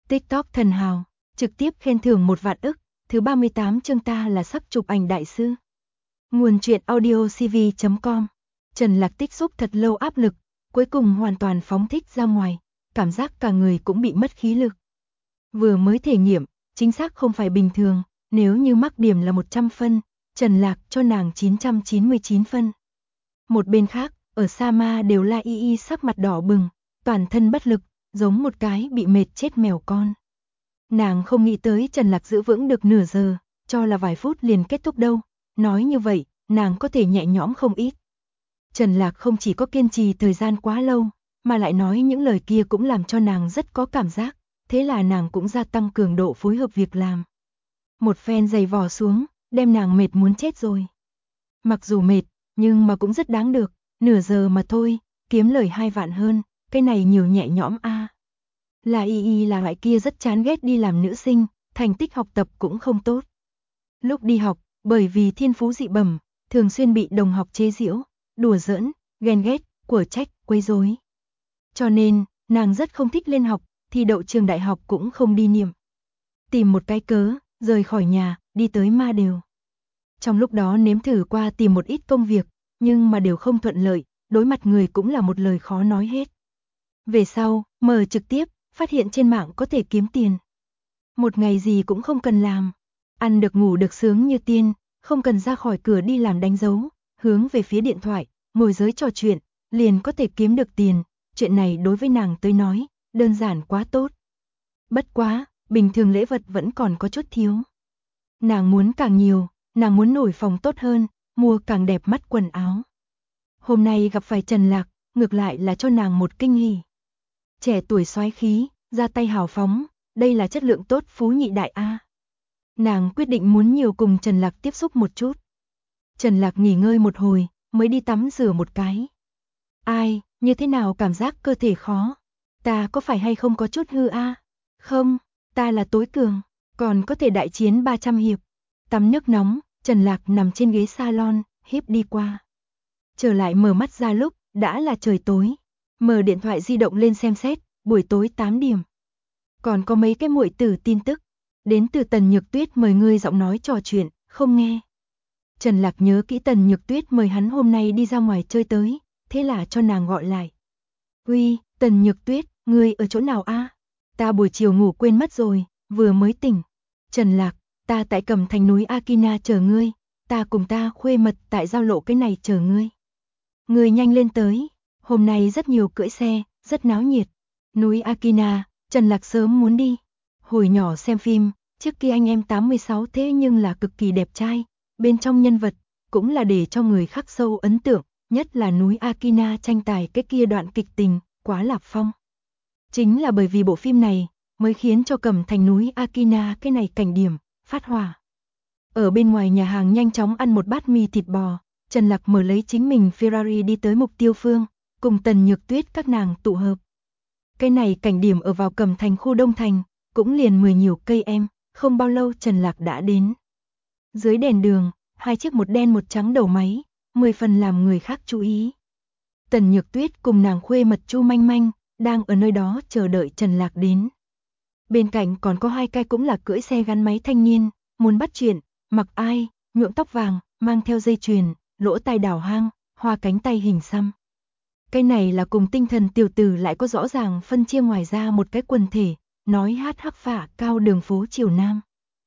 TikTok thần hào, trực tiếp khen thưởng 1 vạn ức, thứ 38 chương ta là sắc chụp ảnh đại sư. Nguồn truyện audiocv.com. Trần Lạc tích xúc thật lâu áp lực, cuối cùng hoàn toàn phóng thích ra ngoài, cảm giác cả người cũng bị mất khí lực. Vừa mới thể nghiệm, chính xác không phải bình thường, nếu như mắc điểm là 100 phân, Trần Lạc cho nàng 999 phân. Một bên khác, ở Sama đều la y sắc mặt đỏ bừng, toàn thân bất lực, giống một cái bị mệt chết mèo con. Nàng không nghĩ tới Trần Lạc giữ vững được nửa giờ, cho là vài phút liền kết thúc đâu, nói như vậy, nàng có thể nhẹ nhõm không ít. Trần Lạc không chỉ có kiên trì thời gian quá lâu, mà lại nói những lời kia cũng làm cho nàng rất có cảm giác, thế là nàng cũng gia tăng cường độ phối hợp việc làm. Một phen giày vò xuống, đem nàng mệt muốn chết rồi. Mặc dù mệt, nhưng mà cũng rất đáng được, nửa giờ mà thôi, kiếm lời 2 vạn hơn, cái này nhiều nhẹ nhõm a. La y là loại kia rất chán ghét đi làm nữ sinh, thành tích học tập cũng không tốt. Lúc đi học, bởi vì thiên phú dị bẩm, thường xuyên bị đồng học chế giễu, đùa giỡn, ghen ghét, của trách, quấy rối. Cho nên, nàng rất không thích lên học, thi đậu trường đại học cũng không đi niệm. Tìm một cái cớ, rời khỏi nhà, đi tới Ma Đều. Trong lúc đó nếm thử qua tìm một ít công việc, nhưng mà đều không thuận lợi, đối mặt người cũng là một lời khó nói hết. Về sau, mở trực tiếp, phát hiện trên mạng có thể kiếm tiền. Một ngày gì cũng không cần làm, ăn được ngủ được sướng như tiên, không cần ra khỏi cửa đi làm đánh dấu, hướng về phía điện thoại, ngồi giới trò chuyện, liền có thể kiếm được tiền, chuyện này đối với nàng tới nói, đơn giản quá tốt. Bất quá, bình thường lễ vật vẫn còn có chút thiếu. Nàng muốn càng nhiều, nàng muốn nổi phòng tốt hơn, mua càng đẹp mắt quần áo. Hôm nay gặp phải Trần Lạc, ngược lại là cho nàng một kinh hỉ. Trẻ tuổi soái khí, ra tay hào phóng, đây là chất lượng tốt phú nhị đại a. Nàng quyết định muốn nhiều cùng Trần Lạc tiếp xúc một chút. Trần Lạc nghỉ ngơi một hồi, mới đi tắm rửa một cái. Ai, như thế nào cảm giác cơ thể khó? Ta có phải hay không có chút hư a? Không, ta là tối cường, còn có thể đại chiến 300 hiệp. Tắm nước nóng, Trần Lạc nằm trên ghế salon, híp đi qua. Trở lại mở mắt ra lúc, đã là trời tối. Mở điện thoại di động lên xem xét, buổi tối 8 điểm. Còn có mấy cái muội tử tin tức. Đến từ Tần Nhược Tuyết mời ngươi giọng nói trò chuyện, không nghe. Trần Lạc nhớ kỹ Tần Nhược Tuyết mời hắn hôm nay đi ra ngoài chơi tới, thế là cho nàng gọi lại. Uy, Tần Nhược Tuyết, ngươi ở chỗ nào a? Ta buổi chiều ngủ quên mất rồi, vừa mới tỉnh. Trần Lạc, ta tại Cẩm Thành núi Akina chờ ngươi, ta cùng ta khuê mật tại giao lộ cái này chờ ngươi. Ngươi nhanh lên tới, hôm nay rất nhiều cưỡi xe, rất náo nhiệt. Núi Akina, Trần Lạc sớm muốn đi. Hồi nhỏ xem phim, trước kia anh em 86 thế nhưng là cực kỳ đẹp trai, bên trong nhân vật, cũng là để cho người khắc sâu ấn tượng, nhất là núi Akina tranh tài cái kia đoạn kịch tình, quá lạc phong. Chính là bởi vì bộ phim này, mới khiến cho Cẩm Thành núi Akina cái này cảnh điểm, phát hỏa. Ở bên ngoài nhà hàng nhanh chóng ăn một bát mì thịt bò, Trần Lạc mở lấy chính mình Ferrari đi tới mục tiêu phương, cùng Tần Nhược Tuyết các nàng tụ hợp. Cái này cảnh điểm ở vào Cẩm Thành khu Đông Thành, cũng liền 10 nhiều cây em, không bao lâu Trần Lạc đã đến. Dưới đèn đường, hai chiếc một đen một trắng đầu máy, 10 phần làm người khác chú ý. Tần Nhược Tuyết cùng nàng khuê mật Chu Manh Manh, đang ở nơi đó chờ đợi Trần Lạc đến. Bên cạnh còn có hai cái cũng là cưỡi xe gắn máy thanh niên, muốn bắt chuyện, mặc ai, nhuộm tóc vàng, mang theo dây chuyền, lỗ tai đảo hang, hoa cánh tay hình xăm. Cái này là cùng tinh thần tiểu tử lại có rõ ràng phân chia ngoài ra một cái quần thể, nói hát hắc phả cao đường phố Triều Nam.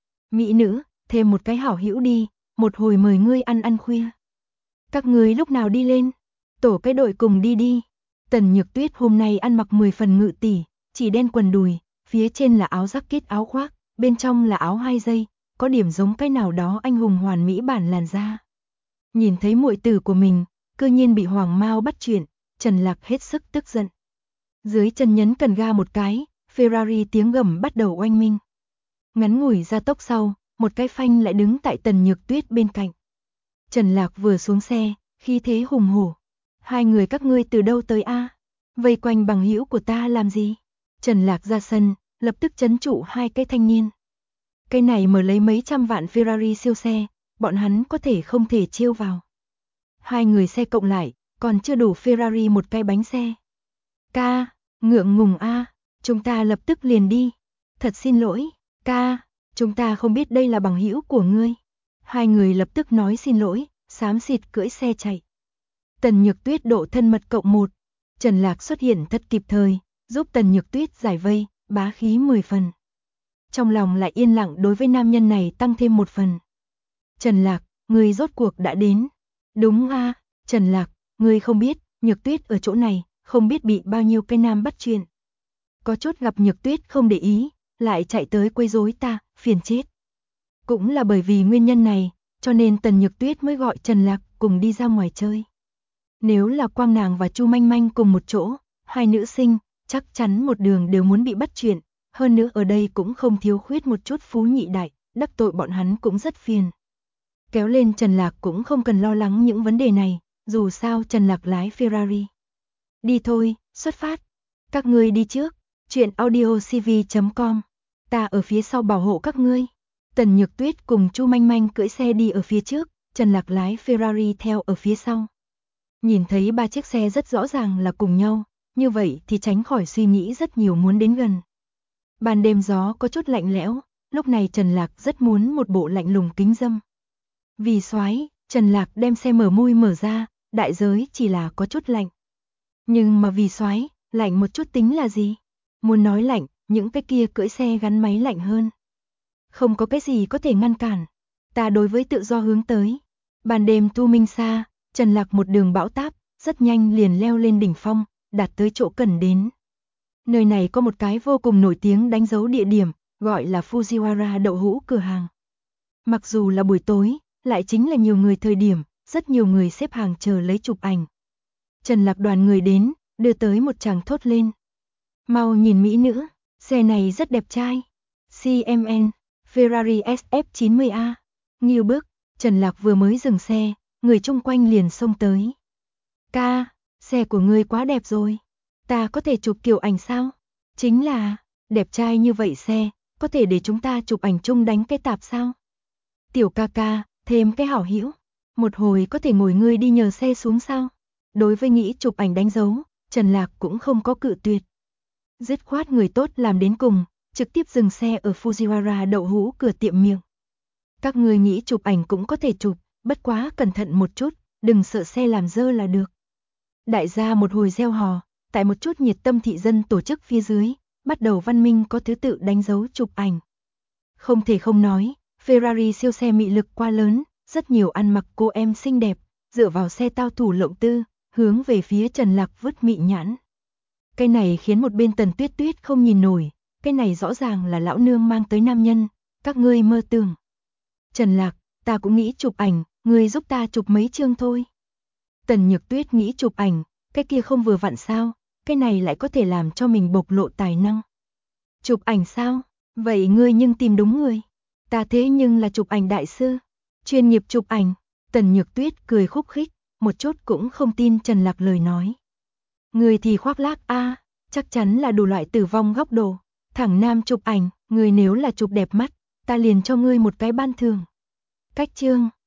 Mỹ nữ, thêm một cái hảo hữu đi, một hồi mời ngươi ăn ăn khuya. Các ngươi lúc nào đi lên? Tổ cái đội cùng đi đi. Tần Nhược Tuyết hôm nay ăn mặc 10 phần ngự tỷ, chỉ đen quần đùi, phía trên là áo jacket áo khoác, bên trong là áo 2 dây, có điểm giống cái nào đó anh hùng hoàn mỹ bản làn da. Nhìn thấy muội tử của mình, cư nhiên bị Hoàng Mao bắt chuyện, Trần Lạc hết sức tức giận. Dưới chân nhấn cần ga một cái, Ferrari tiếng gầm bắt đầu oanh minh. Ngắn ngủi ra tốc sau, một cái phanh lại đứng tại Tần Nhược Tuyết bên cạnh. Trần Lạc vừa xuống xe, khí thế hùng hổ. Hai người các ngươi từ đâu tới a? Vây quanh bằng hữu của ta làm gì? Trần Lạc ra sân, lập tức trấn trụ hai cái thanh niên. Cái này mở lấy mấy trăm vạn Ferrari siêu xe, bọn hắn có thể không thể chiêu vào. Hai người xe cộng lại, còn chưa đủ Ferrari một cái bánh xe. Ca, ngượng ngùng a, chúng ta lập tức liền đi. Thật xin lỗi, ca, chúng ta không biết đây là bằng hữu của ngươi. Hai người lập tức nói xin lỗi, xám xịt cưỡi xe chạy. Tần Nhược Tuyết độ thân mật cộng 1. Trần Lạc xuất hiện thật kịp thời, giúp Tần Nhược Tuyết giải vây, bá khí 10 phần. Trong lòng lại yên lặng đối với nam nhân này tăng thêm 1 phần. Trần Lạc, ngươi rốt cuộc đã đến. Đúng a, Trần Lạc, ngươi không biết, Nhược Tuyết ở chỗ này, không biết bị bao nhiêu cái nam bắt chuyện. Có chút gặp Nhược Tuyết không để ý, lại chạy tới quấy rối ta, phiền chết. Cũng là bởi vì nguyên nhân này, cho nên Tần Nhược Tuyết mới gọi Trần Lạc cùng đi ra ngoài chơi. Nếu là Quang nàng và Chu Manh Manh cùng một chỗ, hai nữ sinh, chắc chắn một đường đều muốn bị bắt chuyện, hơn nữa ở đây cũng không thiếu khuyết một chút phú nhị đại, đắc tội bọn hắn cũng rất phiền. Kéo lên Trần Lạc cũng không cần lo lắng những vấn đề này, dù sao Trần Lạc lái Ferrari. Đi thôi, xuất phát. Các ngươi đi trước, chuyện audiocv.com. Ta ở phía sau bảo hộ các ngươi. Tần Nhược Tuyết cùng Chu Manh Manh cưỡi xe đi ở phía trước, Trần Lạc lái Ferrari theo ở phía sau. Nhìn thấy ba chiếc xe rất rõ ràng là cùng nhau, như vậy thì tránh khỏi suy nghĩ rất nhiều muốn đến gần. Ban đêm gió có chút lạnh lẽo, lúc này Trần Lạc rất muốn một bộ lạnh lùng kính dâm. Vì soái, Trần Lạc đem xe mở mui mở ra, đại giới chỉ là có chút lạnh. Nhưng mà vì soái, lạnh một chút tính là gì? Muốn nói lạnh, những cái kia cưỡi xe gắn máy lạnh hơn. Không có cái gì có thể ngăn cản. Ta đối với tự do hướng tới. Ban đêm thu minh xa, Trần Lạc một đường bão táp, rất nhanh liền leo lên đỉnh phong, đạt tới chỗ cần đến. Nơi này có một cái vô cùng nổi tiếng đánh dấu địa điểm, gọi là Fujiwara đậu hũ cửa hàng. Mặc dù là buổi tối, lại chính là nhiều người thời điểm, rất nhiều người xếp hàng chờ lấy chụp ảnh. Trần Lạc đoàn người đến, đưa tới một chàng thốt lên. Mau nhìn mỹ nữ, xe này rất đẹp trai. CMN, Ferrari SF90A. Nghiêu bước, Trần Lạc vừa mới dừng xe, người chung quanh liền xông tới. Ca, xe của ngươi quá đẹp rồi. Ta có thể chụp kiểu ảnh sao? Chính là, đẹp trai như vậy xe, có thể để chúng ta chụp ảnh chung đánh cái tạp sao? Tiểu ca ca, thêm cái hảo hữu. Một hồi có thể ngồi ngươi đi nhờ xe xuống sao? Đối với nghĩ chụp ảnh đánh dấu, Trần Lạc cũng không có cự tuyệt. Dứt khoát người tốt làm đến cùng, trực tiếp dừng xe ở Fujiwara đậu hũ cửa tiệm miệng. Các người nghĩ chụp ảnh cũng có thể chụp, bất quá cẩn thận một chút, đừng sợ xe làm dơ là được. Đại gia một hồi reo hò, tại một chút nhiệt tâm thị dân tổ chức phía dưới, bắt đầu văn minh có thứ tự đánh dấu chụp ảnh. Không thể không nói, Ferrari siêu xe mị lực quá lớn, rất nhiều ăn mặc cô em xinh đẹp, dựa vào xe tao thủ lộng tư, hướng về phía Trần Lạc vứt mị nhãn. Cái này khiến một bên Tần Tuyết Tuyết không nhìn nổi, cái này rõ ràng là lão nương mang tới nam nhân, các ngươi mơ tưởng. Trần Lạc, ta cũng nghĩ chụp ảnh, ngươi giúp ta chụp mấy chương thôi. Tần Nhược Tuyết nghĩ chụp ảnh, cái kia không vừa vặn sao, cái này lại có thể làm cho mình bộc lộ tài năng. Chụp ảnh sao? Vậy ngươi nhưng tìm đúng người. Ta thế nhưng là chụp ảnh đại sư, chuyên nghiệp chụp ảnh. Tần Nhược Tuyết cười khúc khích, một chút cũng không tin Trần Lạc lời nói. Người thì khoác lác a, chắc chắn là đủ loại tử vong góc độ. Thẳng nam chụp ảnh, người nếu là chụp đẹp mắt, ta liền cho ngươi một cái ban thưởng. Cách chương